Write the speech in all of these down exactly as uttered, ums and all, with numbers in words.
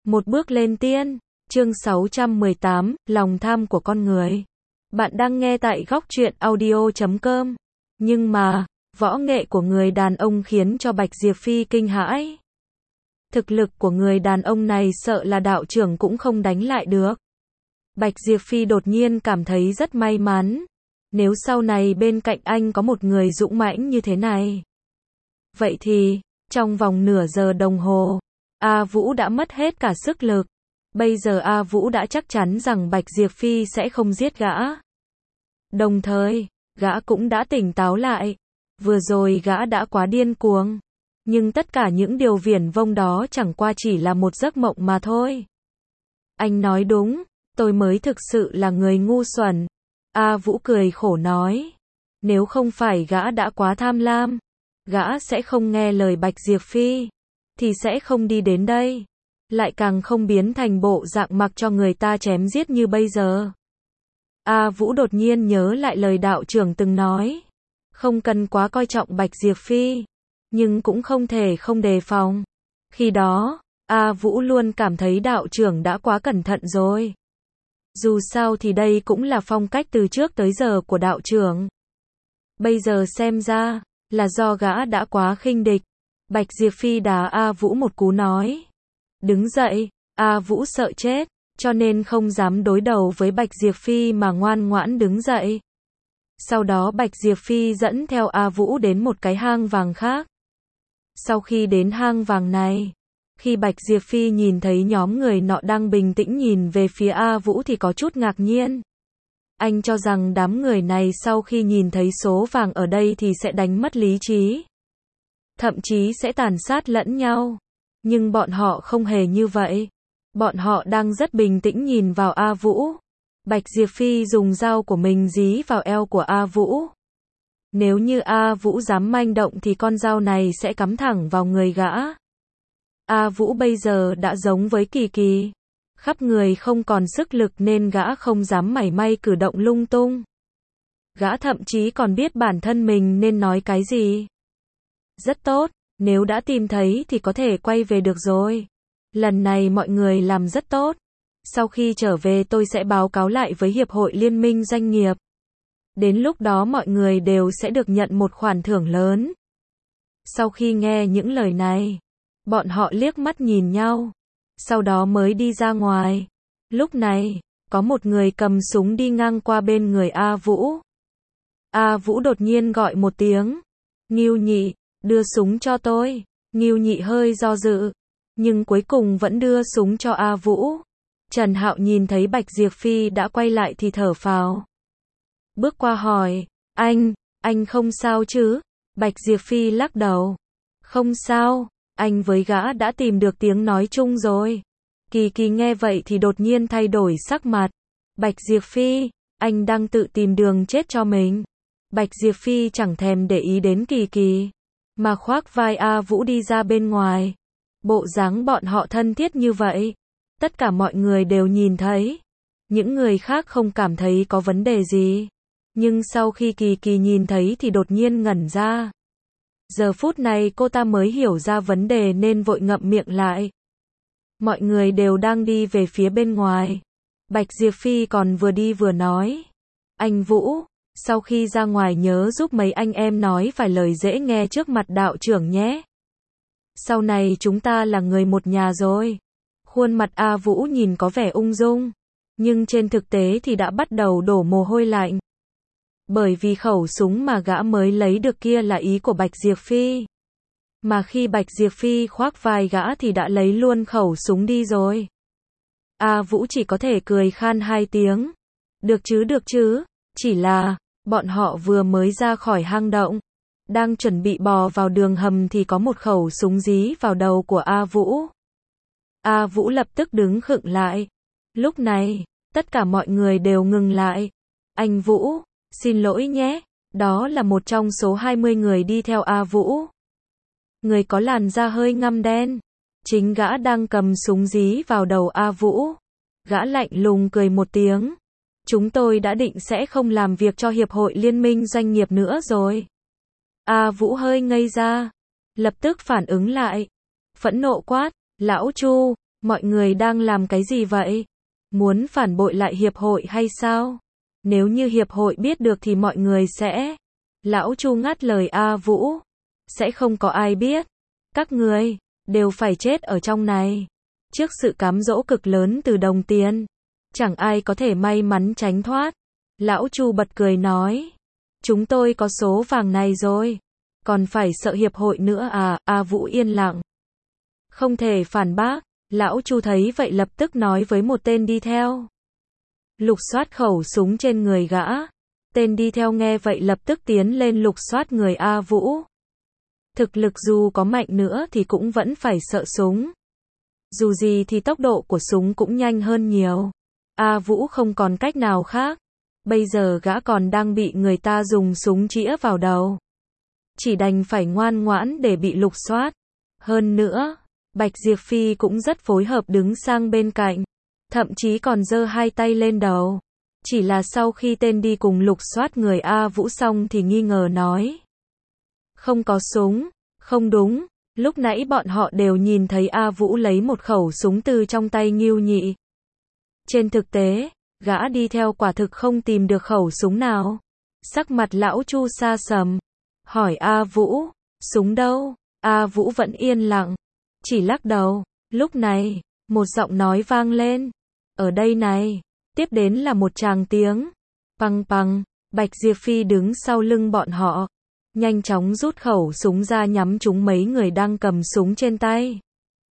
Một bước lên tiên, chương sáu trăm mười tám, lòng tham của con người. Bạn đang nghe tại góc truyện audio chấm com. Nhưng mà, võ nghệ của người đàn ông khiến cho Bạch Diệp Phi kinh hãi. Thực lực của người đàn ông này sợ là đạo trưởng cũng không đánh lại được. Bạch Diệp Phi đột nhiên cảm thấy rất may mắn. Nếu sau này bên cạnh anh có một người dũng mãnh như thế này. Vậy thì, trong vòng nửa giờ đồng hồ, A Vũ đã mất hết cả sức lực. Bây giờ A Vũ đã chắc chắn rằng Bạch Diệp Phi sẽ không giết gã. Đồng thời, gã cũng đã tỉnh táo lại. Vừa rồi gã đã quá điên cuồng. Nhưng tất cả những điều viển vông đó chẳng qua chỉ là một giấc mộng mà thôi. Anh nói đúng, tôi mới thực sự là người ngu xuẩn. A Vũ cười khổ nói. Nếu không phải gã đã quá tham lam, gã sẽ không nghe lời Bạch Diệp Phi, thì sẽ không đi đến đây. Lại càng không biến thành bộ dạng mặc cho người ta chém giết như bây giờ. A Vũ đột nhiên nhớ lại lời đạo trưởng từng nói. Không cần quá coi trọng Bạch Diệp Phi, nhưng cũng không thể không đề phòng. Khi đó, A Vũ luôn cảm thấy đạo trưởng đã quá cẩn thận rồi. Dù sao thì đây cũng là phong cách từ trước tới giờ của đạo trưởng. Bây giờ xem ra, là do gã đã quá khinh địch. Bạch Diệp Phi đá A Vũ một cú nói. Đứng dậy, A Vũ sợ chết, cho nên không dám đối đầu với Bạch Diệp Phi mà ngoan ngoãn đứng dậy. Sau đó Bạch Diệp Phi dẫn theo A Vũ đến một cái hang vàng khác. Sau khi đến hang vàng này, khi Bạch Diệp Phi nhìn thấy nhóm người nọ đang bình tĩnh nhìn về phía A Vũ thì có chút ngạc nhiên. Anh cho rằng đám người này sau khi nhìn thấy số vàng ở đây thì sẽ đánh mất lý trí. Thậm chí sẽ tàn sát lẫn nhau. Nhưng bọn họ không hề như vậy. Bọn họ đang rất bình tĩnh nhìn vào A Vũ. Bạch Diệp Phi dùng dao của mình dí vào eo của A Vũ. Nếu như A Vũ dám manh động thì con dao này sẽ cắm thẳng vào người gã. A Vũ bây giờ đã giống với Kỳ Kỳ. Khắp người không còn sức lực nên gã không dám mảy may cử động lung tung. Gã thậm chí còn biết bản thân mình nên nói cái gì. Rất tốt, nếu đã tìm thấy thì có thể quay về được rồi. Lần này mọi người làm rất tốt. Sau khi trở về tôi sẽ báo cáo lại với Hiệp hội Liên minh Doanh nghiệp. Đến lúc đó mọi người đều sẽ được nhận một khoản thưởng lớn. Sau khi nghe những lời này, bọn họ liếc mắt nhìn nhau. Sau đó mới đi ra ngoài. Lúc này, có một người cầm súng đi ngang qua bên người A Vũ. A Vũ đột nhiên gọi một tiếng. Ngưu Nhị, đưa súng cho tôi. Ngưu Nhị hơi do dự, nhưng cuối cùng vẫn đưa súng cho A Vũ. Trần Hạo nhìn thấy Bạch Diệp Phi đã quay lại thì thở phào. Bước qua hỏi, anh, anh không sao chứ? Bạch Diệp Phi lắc đầu. Không sao, anh với gã đã tìm được tiếng nói chung rồi. Kỳ Kỳ nghe vậy thì đột nhiên thay đổi sắc mặt. Bạch Diệp Phi, anh đang tự tìm đường chết cho mình. Bạch Diệp Phi chẳng thèm để ý đến Kỳ Kỳ, mà khoác vai A Vũ đi ra bên ngoài. Bộ dáng bọn họ thân thiết như vậy, tất cả mọi người đều nhìn thấy. Những người khác không cảm thấy có vấn đề gì. Nhưng sau khi Kỳ Kỳ nhìn thấy thì đột nhiên ngẩn ra. Giờ phút này cô ta mới hiểu ra vấn đề nên vội ngậm miệng lại. Mọi người đều đang đi về phía bên ngoài. Bạch Diệp Phi còn vừa đi vừa nói. Anh Vũ, sau khi ra ngoài nhớ giúp mấy anh em nói vài lời dễ nghe trước mặt đạo trưởng nhé. Sau này chúng ta là người một nhà rồi. Khuôn mặt A Vũ nhìn có vẻ ung dung, nhưng trên thực tế thì đã bắt đầu đổ mồ hôi lạnh. Bởi vì khẩu súng mà gã mới lấy được kia là ý của Bạch Diệp Phi. Mà khi Bạch Diệp Phi khoác vai gã thì đã lấy luôn khẩu súng đi rồi. A Vũ chỉ có thể cười khan hai tiếng. Được chứ được chứ, chỉ là, bọn họ vừa mới ra khỏi hang động. Đang chuẩn bị bò vào đường hầm thì có một khẩu súng dí vào đầu của A Vũ. A Vũ lập tức đứng khựng lại. Lúc này, tất cả mọi người đều ngừng lại. Anh Vũ, xin lỗi nhé, đó là một trong số hai mươi người đi theo A Vũ. Người có làn da hơi ngăm đen. Chính gã đang cầm súng dí vào đầu A Vũ. Gã lạnh lùng cười một tiếng. Chúng tôi đã định sẽ không làm việc cho Hiệp hội Liên minh Doanh nghiệp nữa rồi. A Vũ hơi ngây ra. Lập tức phản ứng lại. Phẫn nộ quát. Lão Chu, Mọi người đang làm cái gì vậy? Muốn phản bội lại hiệp hội hay sao? Nếu như hiệp hội biết được thì mọi người sẽ... Lão Chu ngắt lời A Vũ. Sẽ không có ai biết. Các người, đều phải chết ở trong này. Trước sự cám dỗ cực lớn từ đồng tiền, chẳng ai có thể may mắn tránh thoát. Lão Chu bật cười nói. Chúng tôi có số vàng này rồi. Còn phải sợ hiệp hội nữa à? A Vũ yên lặng. Không thể phản bác. Lão Chu thấy vậy lập tức nói với một tên đi theo. Lục soát khẩu súng trên người gã. Tên đi theo nghe vậy lập tức tiến lên lục soát người A Vũ. Thực lực dù có mạnh nữa thì cũng vẫn phải sợ súng. Dù gì thì tốc độ của súng cũng nhanh hơn nhiều. A Vũ không còn cách nào khác. Bây giờ gã còn đang bị người ta dùng súng chĩa vào đầu. Chỉ đành phải ngoan ngoãn để bị lục soát. Hơn nữa, Bạch Diệp Phi cũng rất phối hợp đứng sang bên cạnh. Thậm chí còn giơ hai tay lên đầu. Chỉ là sau khi tên đi cùng lục soát người A Vũ xong thì nghi ngờ nói. Không có súng, không đúng, lúc nãy bọn họ đều nhìn thấy A Vũ lấy một khẩu súng từ trong tay Ngưu Nhị. Trên thực tế, gã đi theo quả thực không tìm được khẩu súng nào. Sắc mặt lão Chu sa sầm, hỏi A Vũ, súng đâu? A Vũ vẫn yên lặng, chỉ lắc đầu. Lúc này, một giọng nói vang lên. Ở đây này. Tiếp đến là một tràng tiếng. Păng păng, Bạch Diệp Phi đứng sau lưng bọn họ. Nhanh chóng rút khẩu súng ra nhắm trúng mấy người đang cầm súng trên tay.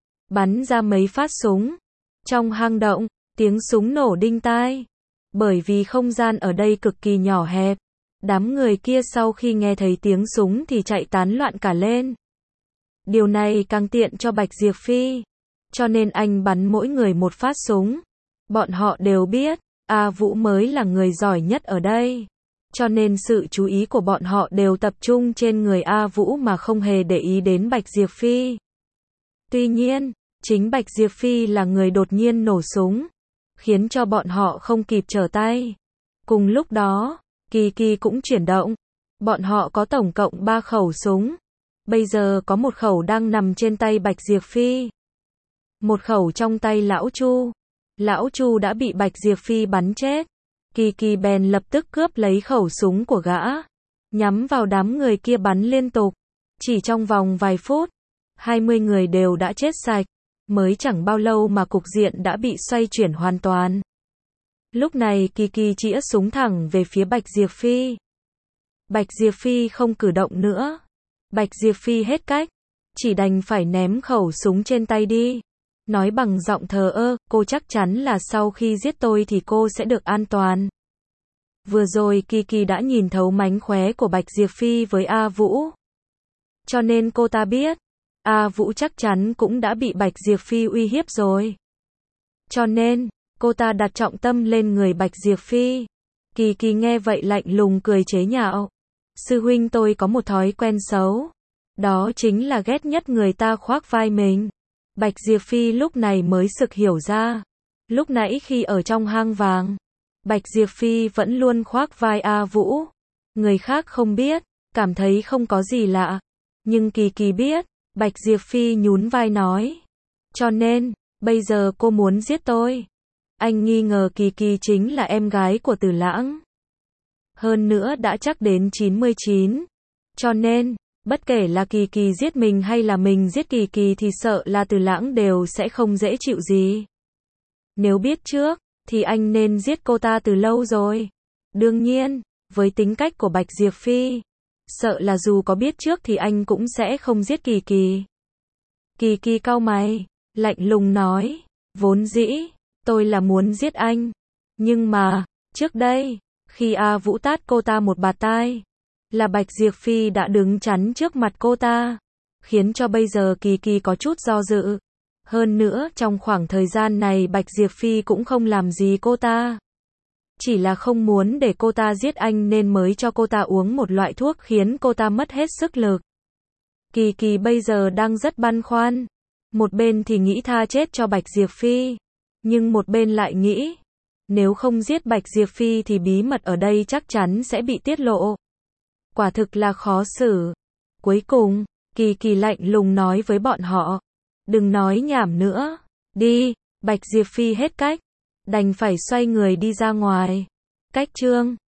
Bắn ra mấy phát súng. Trong hang động, tiếng súng nổ đinh tai. Bởi vì không gian ở đây cực kỳ nhỏ hẹp. Đám người kia sau khi nghe thấy tiếng súng thì chạy tán loạn cả lên. Điều này càng tiện cho Bạch Diệp Phi. Cho nên anh bắn mỗi người một phát súng. Bọn họ đều biết, A Vũ mới là người giỏi nhất ở đây. Cho nên sự chú ý của bọn họ đều tập trung trên người A Vũ mà không hề để ý đến Bạch Diệp Phi. Tuy nhiên, chính Bạch Diệp Phi là người đột nhiên nổ súng, khiến cho bọn họ không kịp trở tay. Cùng lúc đó, Kỳ Kỳ cũng chuyển động. Bọn họ có tổng cộng ba khẩu súng. Bây giờ có một khẩu đang nằm trên tay Bạch Diệp Phi. Một khẩu trong tay Lão Chu. Lão Chu đã bị Bạch Diệp Phi bắn chết. Kỳ Kỳ bèn lập tức cướp lấy khẩu súng của gã. Nhắm vào đám người kia bắn liên tục. Chỉ trong vòng vài phút, hai mươi người đều đã chết sạch. Mới chẳng bao lâu mà cục diện đã bị xoay chuyển hoàn toàn. Lúc này Kỳ Kỳ chĩa súng thẳng về phía Bạch Diệp Phi. Bạch Diệp Phi không cử động nữa. Bạch Diệp Phi hết cách. Chỉ đành phải ném khẩu súng trên tay đi. Nói bằng giọng thờ ơ, cô chắc chắn là sau khi giết tôi thì cô sẽ được an toàn. Vừa rồi Kỳ Kỳ đã nhìn thấu mánh khóe của Bạch Diệp Phi với A Vũ. Cho nên cô ta biết, A Vũ chắc chắn cũng đã bị Bạch Diệp Phi uy hiếp rồi. Cho nên, cô ta đặt trọng tâm lên người Bạch Diệp Phi. Kỳ Kỳ nghe vậy lạnh lùng cười chế nhạo. Sư huynh tôi có một thói quen xấu. Đó chính là ghét nhất người ta khoác vai mình. Bạch Diệp Phi lúc này mới sực hiểu ra. Lúc nãy khi ở trong hang vàng, Bạch Diệp Phi vẫn luôn khoác vai A Vũ. Người khác không biết, cảm thấy không có gì lạ. Nhưng Kỳ Kỳ biết, Bạch Diệp Phi nhún vai nói. Cho nên, bây giờ cô muốn giết tôi. Anh nghi ngờ Kỳ Kỳ chính là em gái của Từ Lãng. Hơn nữa đã chắc đến chín mươi chín. Cho nên, bất kể là Kỳ Kỳ giết mình hay là mình giết Kỳ Kỳ thì sợ là Từ Lãng đều sẽ không dễ chịu gì. Nếu biết trước, thì anh nên giết cô ta từ lâu rồi. Đương nhiên, với tính cách của Bạch Diệp Phi, sợ là dù có biết trước thì anh cũng sẽ không giết Kỳ Kỳ. Kỳ Kỳ cau mày, lạnh lùng nói, vốn dĩ, tôi là muốn giết anh. Nhưng mà, trước đây, khi A Vũ tát cô ta một bạt tai, là Bạch Diệp Phi đã đứng chắn trước mặt cô ta, khiến cho bây giờ Kỳ Kỳ có chút do dự. Hơn nữa, trong khoảng thời gian này Bạch Diệp Phi cũng không làm gì cô ta. Chỉ là không muốn để cô ta giết anh nên mới cho cô ta uống một loại thuốc khiến cô ta mất hết sức lực. Kỳ Kỳ bây giờ đang rất băn khoăn. Một bên thì nghĩ tha chết cho Bạch Diệp Phi, nhưng một bên lại nghĩ, nếu không giết Bạch Diệp Phi thì bí mật ở đây chắc chắn sẽ bị tiết lộ. Quả thực là khó xử. Cuối cùng, Kỳ Kỳ lạnh lùng nói với bọn họ, đừng nói nhảm nữa, Đi, Bạch Diệp Phi hết cách. Đành phải xoay người đi ra ngoài. Cách chương